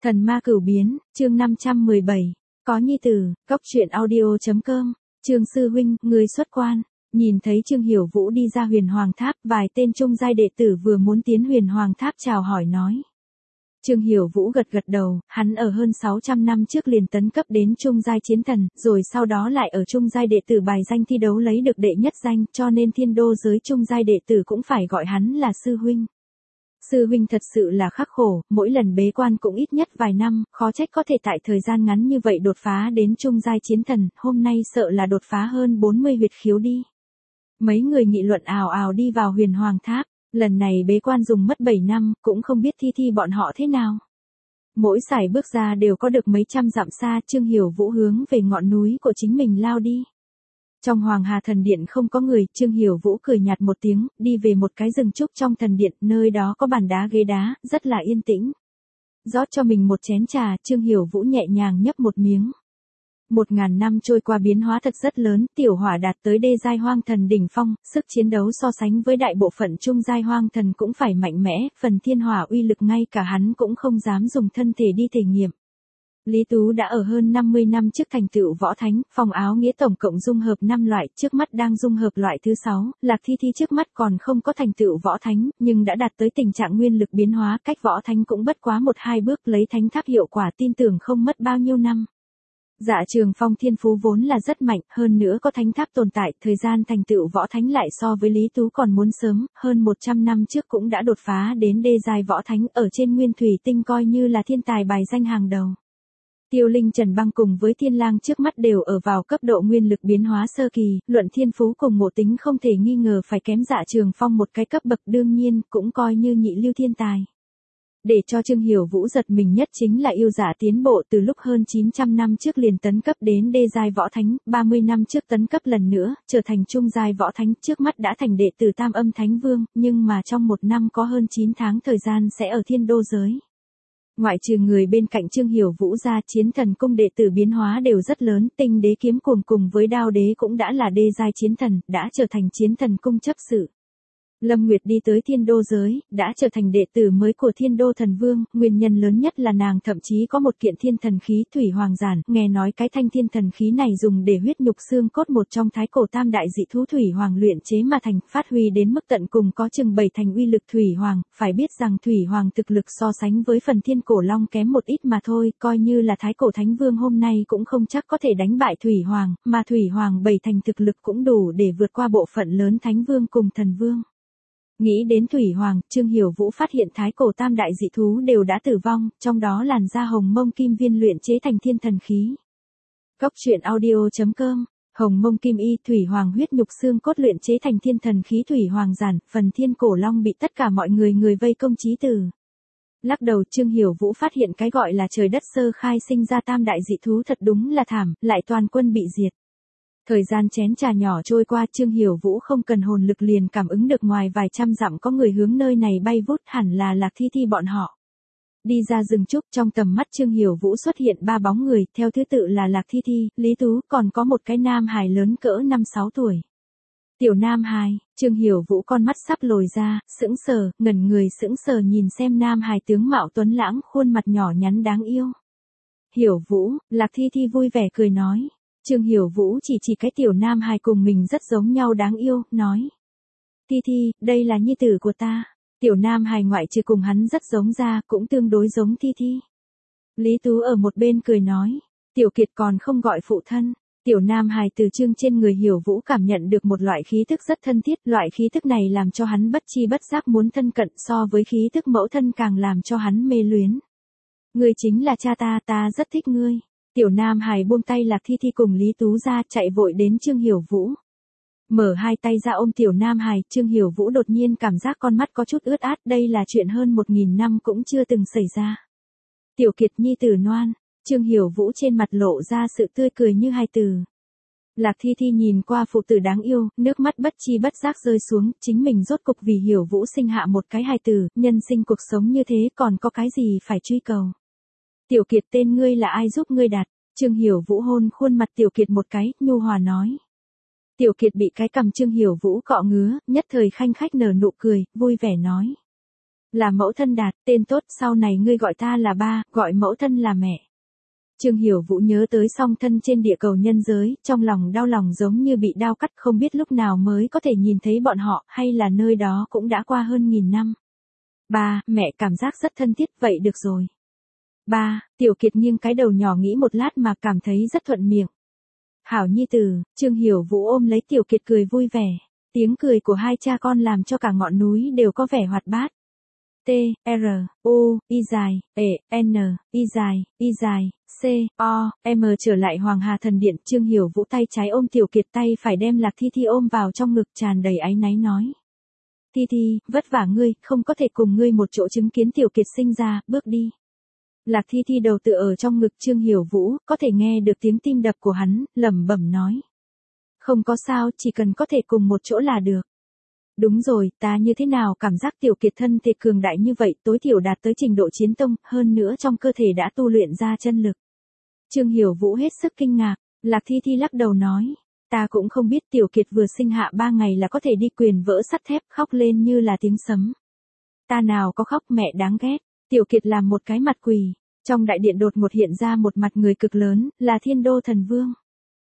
Thần ma cửu biến, chương 517. Có nhi tử, cóc truyện audio.com. Trương sư huynh, người xuất quan. Nhìn thấy Trương Hiểu Vũ đi ra Huyền Hoàng Tháp, vài tên trung giai đệ tử vừa muốn tiến Huyền Hoàng Tháp chào hỏi nói. Trương Hiểu Vũ gật gật đầu, hắn ở hơn 600 năm trước liền tấn cấp đến trung giai chiến thần, rồi sau đó lại ở trung giai đệ tử bài danh thi đấu lấy được đệ nhất danh, cho nên thiên đô giới trung giai đệ tử cũng phải gọi hắn là sư huynh. Sư huynh thật sự là khắc khổ, mỗi lần bế quan cũng ít nhất vài năm, khó trách có thể tại thời gian ngắn như vậy đột phá đến trung giai chiến thần, hôm nay sợ là đột phá hơn 40 huyệt khiếu đi. Mấy người nghị luận ào ào đi vào Huyền Hoàng Tháp, lần này bế quan dùng mất 7 năm, cũng không biết thi bọn họ thế nào. Mỗi sải bước ra đều có được mấy trăm dặm xa, Trương Hiểu Vũ hướng về ngọn núi của chính mình lao đi. Trong Hoàng Hà Thần Điện không có người, Trương Hiểu Vũ cười nhạt một tiếng, đi về một cái rừng trúc trong thần điện, nơi đó có bàn đá ghế đá, rất là yên tĩnh. Rót cho mình một chén trà, Trương Hiểu Vũ nhẹ nhàng nhấp một miếng. 1000 năm trôi qua biến hóa thật rất lớn, tiểu hỏa đạt tới đê giai hoang thần đỉnh phong, sức chiến đấu so sánh với đại bộ phận trung giai hoang thần cũng phải mạnh mẽ, phần thiên hỏa uy lực ngay cả hắn cũng không dám dùng thân thể đi thể nghiệm. Lý Tú đã ở hơn 50 năm trước thành tựu võ thánh, phòng áo nghĩa tổng cộng dung hợp 5 loại, trước mắt đang dung hợp loại thứ 6, Lạc Thi trước mắt còn không có thành tựu võ thánh, nhưng đã đạt tới tình trạng nguyên lực biến hóa, cách võ thánh cũng bất quá 1-2 bước, lấy thánh tháp hiệu quả tin tưởng không mất bao nhiêu năm. Dạ Trường Phong thiên phú vốn là rất mạnh, hơn nữa có thánh tháp tồn tại, thời gian thành tựu võ thánh lại so với Lý Tú còn muốn sớm, hơn 100 năm trước cũng đã đột phá đến đê giai võ thánh, ở trên nguyên thủy tinh coi như là thiên tài bài danh hàng đầu. Tiêu Linh Trần Băng cùng với Thiên Lang trước mắt đều ở vào cấp độ nguyên lực biến hóa sơ kỳ, luận thiên phú cùng ngộ tính không thể nghi ngờ phải kém Dạ Trường Phong một cái cấp bậc, đương nhiên cũng coi như nhị lưu thiên tài. Để cho Trương Hiểu Vũ giật mình nhất chính là yêu giả tiến bộ từ lúc hơn 900 năm trước liền tấn cấp đến đê giai võ thánh, 30 năm trước tấn cấp lần nữa, trở thành trung giai võ thánh, trước mắt đã thành đệ tử Tam Âm Thánh Vương, nhưng mà trong một năm có hơn 9 tháng thời gian sẽ ở thiên đô giới. Ngoại trừ người bên cạnh Trương Hiểu Vũ ra, chiến thần cung đệ tử biến hóa đều rất lớn, tinh đế kiếm cuồng cùng với đao đế cũng đã là đê giai chiến thần, đã trở thành chiến thần cung chấp sự. Lâm Nguyệt đi tới thiên đô giới, đã trở thành đệ tử mới của thiên đô thần vương, nguyên nhân lớn nhất là nàng thậm chí có một kiện thiên thần khí thủy hoàng giản, nghe nói cái thanh thiên thần khí này dùng để huyết nhục xương cốt một trong thái cổ tam đại dị thú thủy hoàng luyện chế mà thành, phát huy đến mức tận cùng có chừng 7 thành uy lực thủy hoàng, phải biết rằng thủy hoàng thực lực so sánh với phần thiên cổ long kém một ít mà thôi, coi như là thái cổ thánh vương hôm nay cũng không chắc có thể đánh bại thủy hoàng, mà thủy hoàng 7 thành thực lực cũng đủ để vượt qua bộ phận lớn thánh vương cùng thần vương. Nghĩ đến Thủy Hoàng, Trương Hiểu Vũ phát hiện thái cổ tam đại dị thú đều đã tử vong, trong đó làn da hồng mông kim viên luyện chế thành thiên thần khí. Cóc truyện audio.com. Hồng mông kim y Thủy Hoàng huyết nhục xương cốt luyện chế thành thiên thần khí Thủy Hoàng giản, phần thiên cổ long bị tất cả mọi người vây công chí tử. Lắc đầu Trương Hiểu Vũ phát hiện cái gọi là trời đất sơ khai sinh ra tam đại dị thú thật đúng là thảm, lại toàn quân bị diệt. Thời gian chén trà nhỏ trôi qua, Trương Hiểu Vũ không cần hồn lực liền cảm ứng được ngoài vài trăm dặm có người hướng nơi này bay vút, hẳn là Lạc Thi bọn họ. Đi ra rừng trúc, trong tầm mắt Trương Hiểu Vũ xuất hiện 3 bóng người, theo thứ tự là Lạc Thi, Lý Tú, còn có một cái nam hài lớn cỡ 5-6 tuổi. Tiểu nam hài, Trương Hiểu Vũ con mắt sắp lồi ra, sững sờ, ngẩn người sững sờ nhìn xem nam hài tướng mạo tuấn lãng, khuôn mặt nhỏ nhắn đáng yêu. Hiểu Vũ, Lạc Thi vui vẻ cười nói. Trương Hiểu Vũ chỉ cái tiểu nam hài cùng mình rất giống nhau đáng yêu, nói. Thi, đây là nhi tử của ta. Tiểu nam hài ngoại trừ cùng hắn rất giống ra, cũng tương đối giống Thi. Lý Tú ở một bên cười nói. Tiểu Kiệt còn không gọi phụ thân. Tiểu nam hài từ Trương trên người Hiểu Vũ cảm nhận được một loại khí thức rất thân thiết, loại khí thức này làm cho hắn bất chi bất giác muốn thân cận, so với khí thức mẫu thân càng làm cho hắn mê luyến. Ngươi chính là cha ta rất thích ngươi. Tiểu nam hài buông tay Lạc Thi cùng Lý Tú ra, chạy vội đến Trương Hiểu Vũ. Mở hai tay ra ôm tiểu nam hài, Trương Hiểu Vũ đột nhiên cảm giác con mắt có chút ướt át, đây là chuyện hơn 1000 năm cũng chưa từng xảy ra. Tiểu Kiệt nhi tử ngoan, Trương Hiểu Vũ trên mặt lộ ra sự tươi cười như hài tử. Lạc Thi nhìn qua phụ tử đáng yêu, nước mắt bất chi bất giác rơi xuống, chính mình rốt cục vì Hiểu Vũ sinh hạ một cái hài tử, nhân sinh cuộc sống như thế còn có cái gì phải truy cầu. Tiểu Kiệt tên ngươi là ai giúp ngươi đặt? Trương Hiểu Vũ hôn khuôn mặt Tiểu Kiệt một cái, nhu hòa nói. Tiểu Kiệt bị cái cầm Trương Hiểu Vũ cọ ngứa, nhất thời khanh khách nở nụ cười, vui vẻ nói. Là mẫu thân Đạt, tên tốt, sau này ngươi gọi ta là ba, gọi mẫu thân là mẹ. Trương Hiểu Vũ nhớ tới song thân trên địa cầu nhân giới, trong lòng đau lòng giống như bị đao cắt, không biết lúc nào mới có thể nhìn thấy bọn họ, hay là nơi đó cũng đã qua hơn 1000 năm. Ba, mẹ, cảm giác rất thân thiết, vậy được rồi. Ba, Tiểu Kiệt nghiêng cái đầu nhỏ nghĩ một lát mà cảm thấy rất thuận miệng. Hảo nhi tử, Trương Hiểu Vũ ôm lấy Tiểu Kiệt cười vui vẻ. Tiếng cười của hai cha con làm cho cả ngọn núi đều có vẻ hoạt bát. T, R, U, I dài, E, N, I dài, C, O, M trở lại Hoàng Hà Thần Điện. Trương Hiểu Vũ tay trái ôm Tiểu Kiệt, tay phải đem Lạc Thi Thi ôm vào trong ngực, tràn đầy áy náy nói. Thi Thi, vất vả ngươi, không có thể cùng ngươi một chỗ chứng kiến Tiểu Kiệt sinh ra, bước đi. Lạc Thi Thi đầu tựa ở trong ngực Trương Hiểu Vũ, có thể nghe được tiếng tim đập của hắn, lẩm bẩm nói. Không có sao, chỉ cần có thể cùng một chỗ là được. Đúng rồi, ta như thế nào cảm giác Tiểu Kiệt thân thể cường đại như vậy, tối thiểu đạt tới trình độ chiến tông, hơn nữa trong cơ thể đã tu luyện ra chân lực. Trương Hiểu Vũ hết sức kinh ngạc, Lạc Thi Thi lắc đầu nói. Ta cũng không biết, Tiểu Kiệt vừa sinh hạ 3 ngày là có thể đi quyền vỡ sắt thép, khóc lên như là tiếng sấm. Ta nào có khóc, mẹ đáng ghét. Tiểu Kiệt làm một cái mặt quỳ. Trong đại điện đột ngột hiện ra một mặt người cực lớn, là Thiên Đô Thần Vương.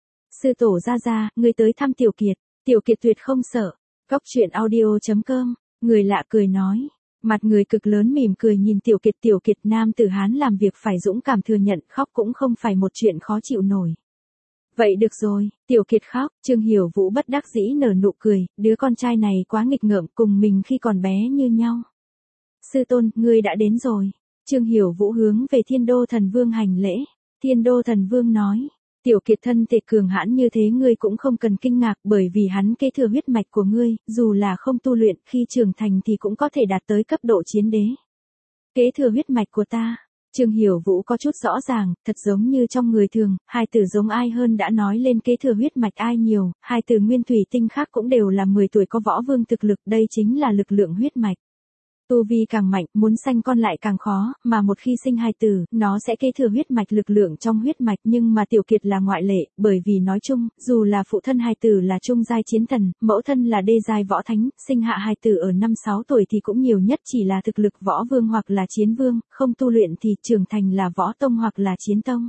Sư tổ ra, người tới thăm Tiểu Kiệt. Tiểu Kiệt tuyệt không sợ. Góc truyện audio.com, người lạ cười nói. Mặt người cực lớn mỉm cười nhìn Tiểu Kiệt, nam tử Hán làm việc phải dũng cảm thừa nhận, khóc cũng không phải một chuyện khó chịu nổi. Vậy được rồi, Tiểu Kiệt khóc, Trương Hiểu Vũ bất đắc dĩ nở nụ cười, đứa con trai này quá nghịch ngợm, cùng mình khi còn bé như nhau. Sư tôn, ngươi đã đến rồi. Trương Hiểu Vũ hướng về Thiên Đô Thần Vương hành lễ. Thiên Đô Thần Vương nói, Tiểu Kiệt thân thể cường hãn như thế ngươi cũng không cần kinh ngạc, bởi vì hắn kế thừa huyết mạch của ngươi, dù là không tu luyện, khi trưởng thành thì cũng có thể đạt tới cấp độ chiến đế. Kế thừa huyết mạch của ta. Trương Hiểu Vũ có chút rõ ràng, thật giống như trong người thường, hai từ giống ai hơn đã nói lên kế thừa huyết mạch ai nhiều, hai từ nguyên thủy tinh khác cũng đều là 10 tuổi có võ vương thực lực, đây chính là lực lượng huyết mạch. Tu vi càng mạnh, muốn sanh con lại càng khó, mà một khi sinh hài tử, nó sẽ kế thừa huyết mạch lực lượng trong huyết mạch, nhưng mà Tiểu Kiệt là ngoại lệ, bởi vì nói chung, dù là phụ thân hài tử là trung giai chiến thần, mẫu thân là đê giai võ thánh, sinh hạ hài tử ở 5-6 tuổi thì cũng nhiều nhất chỉ là thực lực võ vương hoặc là chiến vương, không tu luyện thì trưởng thành là võ tông hoặc là chiến tông.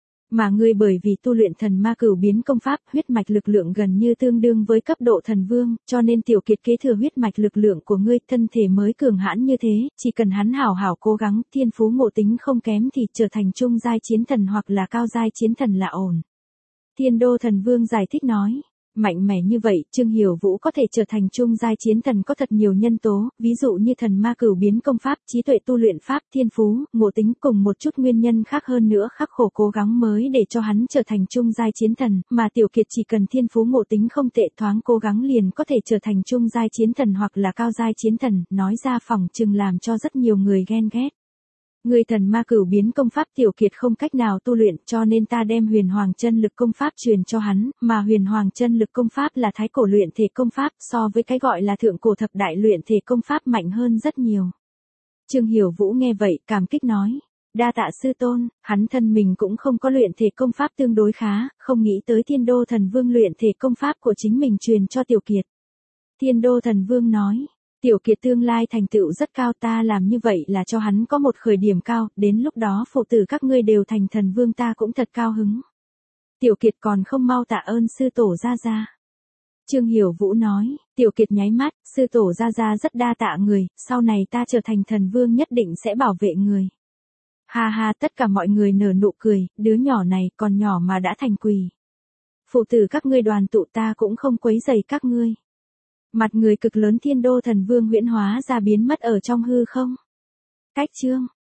Mà ngươi bởi vì tu luyện thần ma cửu biến công pháp, huyết mạch lực lượng gần như tương đương với cấp độ thần vương, cho nên Tiểu Kiệt kế thừa huyết mạch lực lượng của ngươi, thân thể mới cường hãn như thế, chỉ cần hắn hảo hảo cố gắng, thiên phú ngộ tính không kém thì trở thành trung giai chiến thần hoặc là cao giai chiến thần là ổn. Thiên Đô Thần Vương giải thích nói. Mạnh mẽ như vậy, Trương Hiểu Vũ có thể trở thành trung giai chiến thần có thật nhiều nhân tố, ví dụ như thần ma cửu biến công pháp, trí tuệ tu luyện pháp, thiên phú, ngộ tính cùng một chút nguyên nhân khác hơn nữa khắc khổ cố gắng mới để cho hắn trở thành trung giai chiến thần, mà Tiểu Kiệt chỉ cần thiên phú ngộ tính không tệ thoáng cố gắng liền có thể trở thành trung giai chiến thần hoặc là cao giai chiến thần, nói ra phỏng chừng làm cho rất nhiều người ghen ghét. Người thần ma cửu biến công pháp Tiểu Kiệt không cách nào tu luyện cho nên ta đem huyền hoàng chân lực công pháp truyền cho hắn, mà huyền hoàng chân lực công pháp là thái cổ luyện thể công pháp so với cái gọi là thượng cổ thập đại luyện thể công pháp mạnh hơn rất nhiều. Trương Hiểu Vũ nghe vậy, cảm kích nói. Đa tạ sư tôn, hắn thân mình cũng không có luyện thể công pháp tương đối khá, không nghĩ tới Thiên Đô Thần Vương luyện thể công pháp của chính mình truyền cho Tiểu Kiệt. Thiên Đô Thần Vương nói. Tiểu Kiệt tương lai thành tựu rất cao, ta làm như vậy là cho hắn có một khởi điểm cao, đến lúc đó phụ tử các ngươi đều thành thần vương ta cũng thật cao hứng. Tiểu Kiệt còn không mau tạ ơn sư tổ ra. Trương Hiểu Vũ nói, Tiểu Kiệt nháy mắt, sư tổ ra rất đa tạ người, sau này ta trở thành thần vương nhất định sẽ bảo vệ người. Ha ha, tất cả mọi người nở nụ cười, đứa nhỏ này còn nhỏ mà đã thành quỳ. Phụ tử các ngươi đoàn tụ ta cũng không quấy rầy các ngươi. Mặt người cực lớn Thiên Đô Thần Vương huyễn hóa ra biến mất ở trong hư không. Cách chương